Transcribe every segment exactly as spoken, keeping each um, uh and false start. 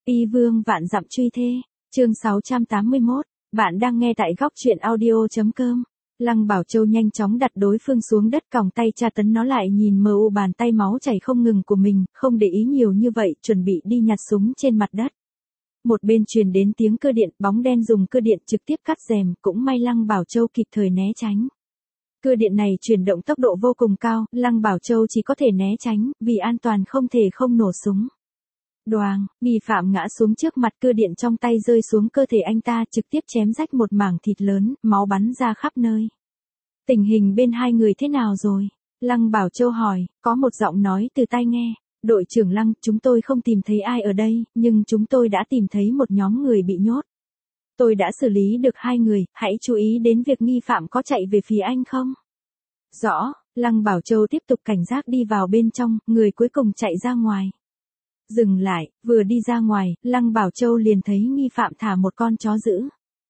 Y vương vạn dặm truy thê, chương sáu trăm tám mươi mốt, bạn đang nghe tại góc truyện audio.com. Lăng Bảo Châu nhanh chóng đặt đối phương xuống đất, còng tay tra tấn nó lại, nhìn mờ u bàn tay máu chảy không ngừng của mình, không để ý nhiều như vậy, chuẩn bị đi nhặt súng trên mặt đất. Một bên truyền đến tiếng cơ điện, bóng đen dùng cơ điện trực tiếp cắt rèm, cũng may Lăng Bảo Châu kịp thời né tránh. Cơ điện này chuyển động tốc độ vô cùng cao, Lăng Bảo Châu chỉ có thể né tránh, vì an toàn không thể không nổ súng. Đoàng, nghi phạm ngã xuống trước mặt, cơ điện trong tay rơi xuống cơ thể anh ta, trực tiếp chém rách một mảng thịt lớn, máu bắn ra khắp nơi. Tình hình bên hai người thế nào rồi? Lăng Bảo Châu hỏi, có một giọng nói từ tai nghe. Đội trưởng Lăng, chúng tôi không tìm thấy ai ở đây, nhưng chúng tôi đã tìm thấy một nhóm người bị nhốt. Tôi đã xử lý được hai người, hãy chú ý đến việc nghi phạm có chạy về phía anh không? Rõ, Lăng Bảo Châu tiếp tục cảnh giác đi vào bên trong, người cuối cùng chạy ra ngoài. Dừng lại, vừa đi ra ngoài, Lăng Bảo Châu liền thấy nghi phạm thả một con chó dữ.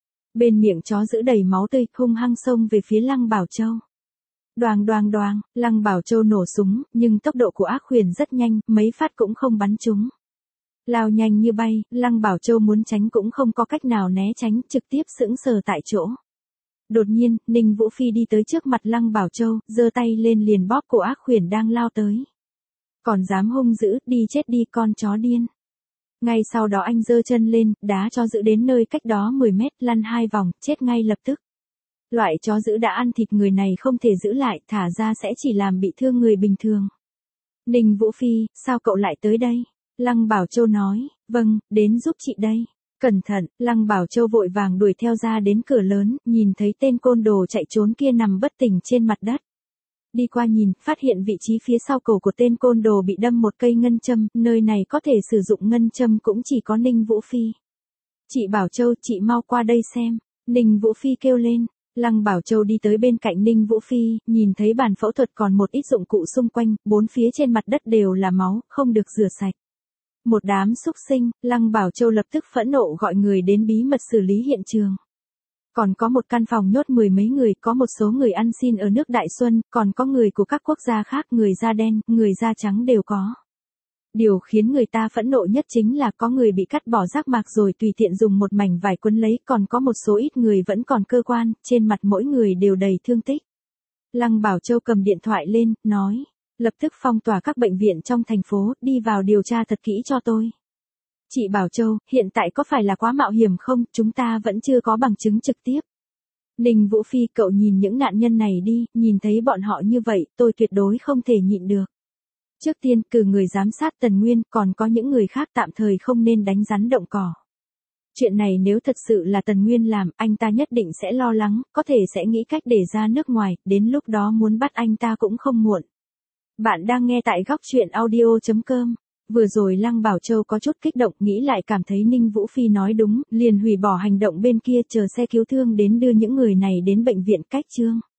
Bên miệng chó dữ đầy máu tươi, hung hăng xông về phía Lăng Bảo Châu. Đoàng đoàng đoàng, Lăng Bảo Châu nổ súng, nhưng tốc độ của ác huyền rất nhanh, mấy phát cũng không bắn trúng. Lao nhanh như bay, Lăng Bảo Châu muốn tránh cũng không có cách nào né tránh, trực tiếp sững sờ tại chỗ. Đột nhiên, Ninh Vũ Phi đi tới trước mặt Lăng Bảo Châu, giơ tay lên liền bóp cổ ác huyền đang lao tới. Còn dám hung dữ, đi chết đi con chó điên. Ngay sau đó anh giơ chân lên, đá chó dữ đến nơi cách đó mười mét, lăn hai vòng, chết ngay lập tức. Loại chó dữ đã ăn thịt người này không thể giữ lại, thả ra sẽ chỉ làm bị thương người bình thường. Ninh Vũ Phi, sao cậu lại tới đây? Lăng Bảo Châu nói, vâng, đến giúp chị đây. Cẩn thận, Lăng Bảo Châu vội vàng đuổi theo ra đến cửa lớn, nhìn thấy tên côn đồ chạy trốn kia nằm bất tỉnh trên mặt đất. Đi qua nhìn, phát hiện vị trí phía sau cổ của tên côn đồ bị đâm một cây ngân châm, nơi này có thể sử dụng ngân châm cũng chỉ có Ninh Vũ Phi. Chị Bảo Châu, chị mau qua đây xem. Ninh Vũ Phi kêu lên. Lăng Bảo Châu đi tới bên cạnh Ninh Vũ Phi, nhìn thấy bàn phẫu thuật còn một ít dụng cụ xung quanh, bốn phía trên mặt đất đều là máu, không được rửa sạch. Một đám xúc sinh, Lăng Bảo Châu lập tức phẫn nộ gọi người đến bí mật xử lý hiện trường. Còn có một căn phòng nhốt mười mấy người, có một số người ăn xin ở nước Đại Xuân, còn có người của các quốc gia khác, người da đen, người da trắng đều có. Điều khiến người ta phẫn nộ nhất chính là có người bị cắt bỏ giác mạc rồi tùy tiện dùng một mảnh vải quấn lấy, còn có một số ít người vẫn còn cơ quan, trên mặt mỗi người đều đầy thương tích. Lăng Bảo Châu cầm điện thoại lên, nói, lập tức phong tỏa các bệnh viện trong thành phố, đi vào điều tra thật kỹ cho tôi. Chị Bảo Châu, hiện tại có phải là quá mạo hiểm không, chúng ta vẫn chưa có bằng chứng trực tiếp. Ninh Vũ Phi, cậu nhìn những nạn nhân này đi, nhìn thấy bọn họ như vậy, tôi tuyệt đối không thể nhịn được. Trước tiên, cử người giám sát Tần Nguyên, còn có những người khác tạm thời không nên đánh rắn động cỏ. Chuyện này nếu thật sự là Tần Nguyên làm, anh ta nhất định sẽ lo lắng, có thể sẽ nghĩ cách để ra nước ngoài, đến lúc đó muốn bắt anh ta cũng không muộn. Bạn đang nghe tại góc truyện audio.com. Vừa rồi Lăng Bảo Châu có chút kích động, nghĩ lại cảm thấy Ninh Vũ Phi nói đúng, liền hủy bỏ hành động bên kia, chờ xe cứu thương đến đưa những người này đến bệnh viện cách chương.